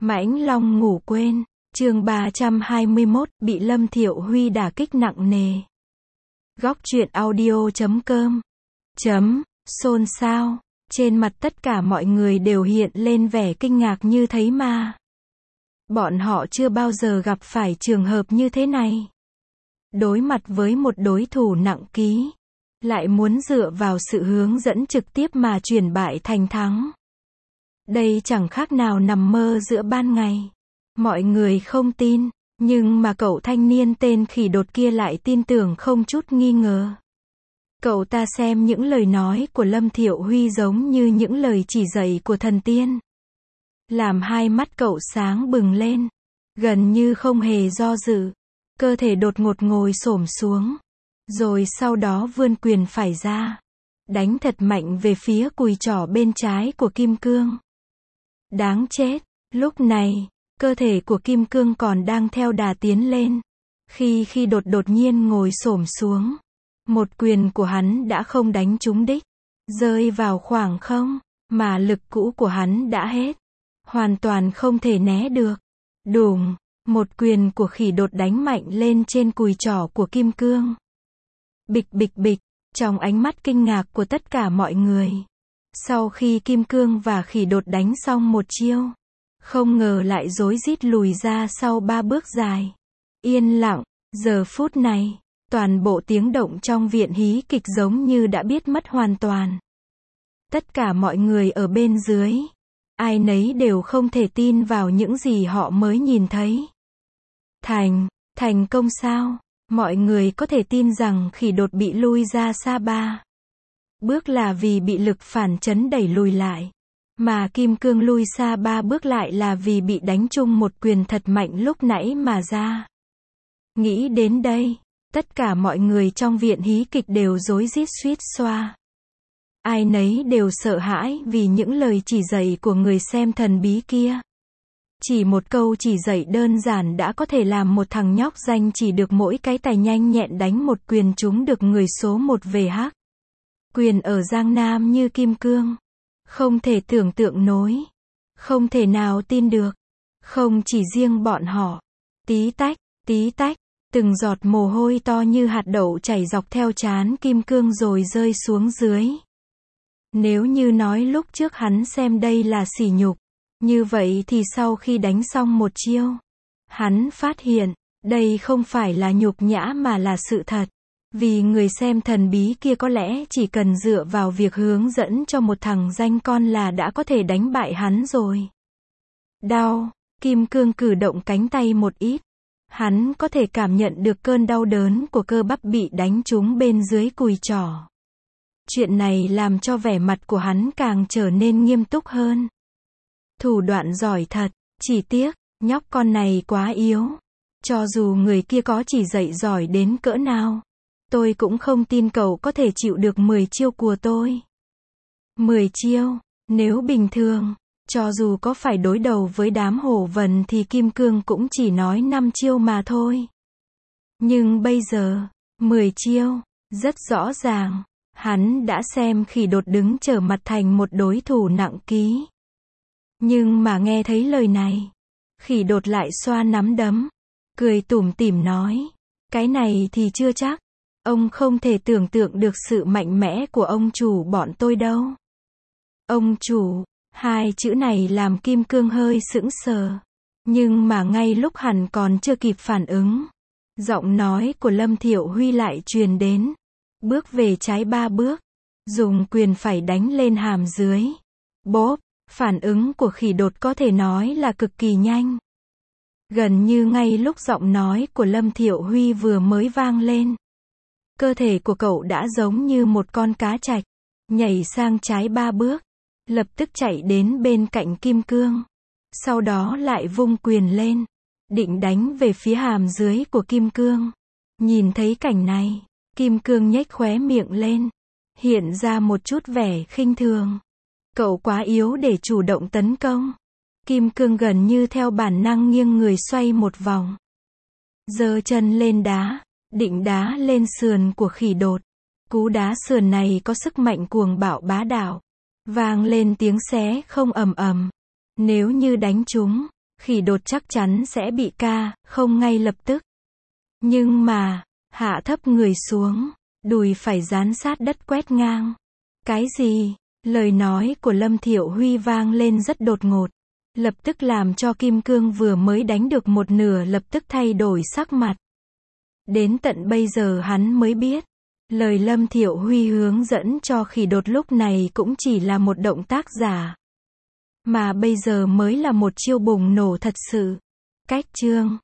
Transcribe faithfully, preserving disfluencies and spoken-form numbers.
Mãnh Long ngủ quên, chương ba trăm hai mươi mốt, bị Lâm Thiệu Huy đả kích nặng nề. Góc truyện audio chấm com chấm, xôn xao, trên mặt tất cả mọi người đều hiện lên vẻ kinh ngạc như thấy ma. Bọn họ chưa bao giờ gặp phải trường hợp như thế này. Đối mặt với một đối thủ nặng ký, lại muốn dựa vào sự hướng dẫn trực tiếp mà chuyển bại thành thắng. Đây chẳng khác nào nằm mơ giữa ban ngày. Mọi người không tin, nhưng mà cậu thanh niên tên Khỉ Đột kia lại tin tưởng không chút nghi ngờ. Cậu ta xem những lời nói của Lâm Thiệu Huy giống như những lời chỉ dạy của thần tiên. Làm hai mắt cậu sáng bừng lên, gần như không hề do dự. Cơ thể đột ngột ngồi xổm xuống, rồi sau đó vươn quyền phải ra, đánh thật mạnh về phía cùi trỏ bên trái của Kim Cương. Đáng chết, lúc này, cơ thể của Kim Cương còn đang theo đà tiến lên. Khi khi đột đột nhiên ngồi xổm xuống, một quyền của hắn đã không đánh trúng đích, rơi vào khoảng không, mà lực cũ của hắn đã hết. Hoàn toàn không thể né được. Đùng, một quyền của Khỉ Đột đánh mạnh lên trên cùi trỏ của Kim Cương. Bịch bịch bịch, trong ánh mắt kinh ngạc của tất cả mọi người. Sau khi Kim Cương và Khỉ Đột đánh xong một chiêu, không ngờ lại rối rít lùi ra sau ba bước dài. Yên lặng, giờ phút này, toàn bộ tiếng động trong viện hí kịch giống như đã biết mất hoàn toàn. Tất cả mọi người ở bên dưới, ai nấy đều không thể tin vào những gì họ mới nhìn thấy. Thành, thành công sao? Mọi người có thể tin rằng Khỉ Đột bị lui ra xa ba bước là vì bị lực phản chấn đẩy lùi lại. Mà Kim Cương lui xa ba bước lại là vì bị đánh trúng một quyền thật mạnh lúc nãy mà ra. Nghĩ đến đây, tất cả mọi người trong viện hí kịch đều rối rít suýt xoa. Ai nấy đều sợ hãi vì những lời chỉ dạy của người xem thần bí kia. Chỉ một câu chỉ dạy đơn giản đã có thể làm một thằng nhóc danh chỉ được mỗi cái tài nhanh nhẹn đánh một quyền trúng được người số một về hắc. Quyền ở Giang Nam như Kim Cương. Không thể tưởng tượng nổi. Không thể nào tin được. Không chỉ riêng bọn họ. Tí tách, tí tách, từng giọt mồ hôi to như hạt đậu chảy dọc theo trán Kim Cương rồi rơi xuống dưới. Nếu như nói lúc trước hắn xem đây là sỉ nhục, như vậy thì sau khi đánh xong một chiêu, hắn phát hiện, đây không phải là nhục nhã mà là sự thật. Vì người xem thần bí kia có lẽ chỉ cần dựa vào việc hướng dẫn cho một thằng danh con là đã có thể đánh bại hắn rồi. Đau, Kim Cương cử động cánh tay một ít. Hắn có thể cảm nhận được cơn đau đớn của cơ bắp bị đánh trúng bên dưới cùi trỏ. Chuyện này làm cho vẻ mặt của hắn càng trở nên nghiêm túc hơn. Thủ đoạn giỏi thật, chỉ tiếc, nhóc con này quá yếu. Cho dù người kia có chỉ dạy giỏi đến cỡ nào, tôi cũng không tin cậu có thể chịu được mười chiêu của tôi. mười chiêu, nếu bình thường, cho dù có phải đối đầu với đám hổ vần thì Kim Cương cũng chỉ nói năm chiêu mà thôi. Nhưng bây giờ, mười chiêu, rất rõ ràng, hắn đã xem Khỉ Đột đứng trở mặt thành một đối thủ nặng ký. Nhưng mà nghe thấy lời này, Khỉ Đột lại xoa nắm đấm, cười tủm tỉm nói, cái này thì chưa chắc. Ông không thể tưởng tượng được sự mạnh mẽ của ông chủ bọn tôi đâu. Ông chủ, hai chữ này làm Kim Cương hơi sững sờ. Nhưng mà ngay lúc hắn còn chưa kịp phản ứng, giọng nói của Lâm Thiệu Huy lại truyền đến. Bước về trái ba bước, dùng quyền phải đánh lên hàm dưới. Bốp, phản ứng của Khỉ Đột có thể nói là cực kỳ nhanh. Gần như ngay lúc giọng nói của Lâm Thiệu Huy vừa mới vang lên, cơ thể của cậu đã giống như một con cá trạch, nhảy sang trái ba bước, lập tức chạy đến bên cạnh Kim Cương. Sau đó lại vung quyền lên, định đánh về phía hàm dưới của Kim Cương. Nhìn thấy cảnh này, Kim Cương nhếch khóe miệng lên, hiện ra một chút vẻ khinh thường. Cậu quá yếu để chủ động tấn công. Kim Cương gần như theo bản năng nghiêng người xoay một vòng, giơ chân lên đá, định đá lên sườn của Khỉ Đột. Cú đá sườn này có sức mạnh cuồng bạo bá đạo, vang lên tiếng xé không ầm ầm. Nếu như đánh trúng, Khỉ đột chắc chắn sẽ bị ca, không ngay lập tức. Nhưng mà, hạ thấp người xuống, đùi phải dán sát đất quét ngang. Cái gì? Lời nói của Lâm Thiệu Huy vang lên rất đột ngột. Lập tức làm cho Kim Cương vừa mới đánh được một nửa lập tức thay đổi sắc mặt. Đến tận bây giờ hắn mới biết. Lời Lâm Thiệu Huy hướng dẫn cho khỉ đột lúc này cũng chỉ là một động tác giả. Mà bây giờ mới là một chiêu bùng nổ thật sự. Cách chương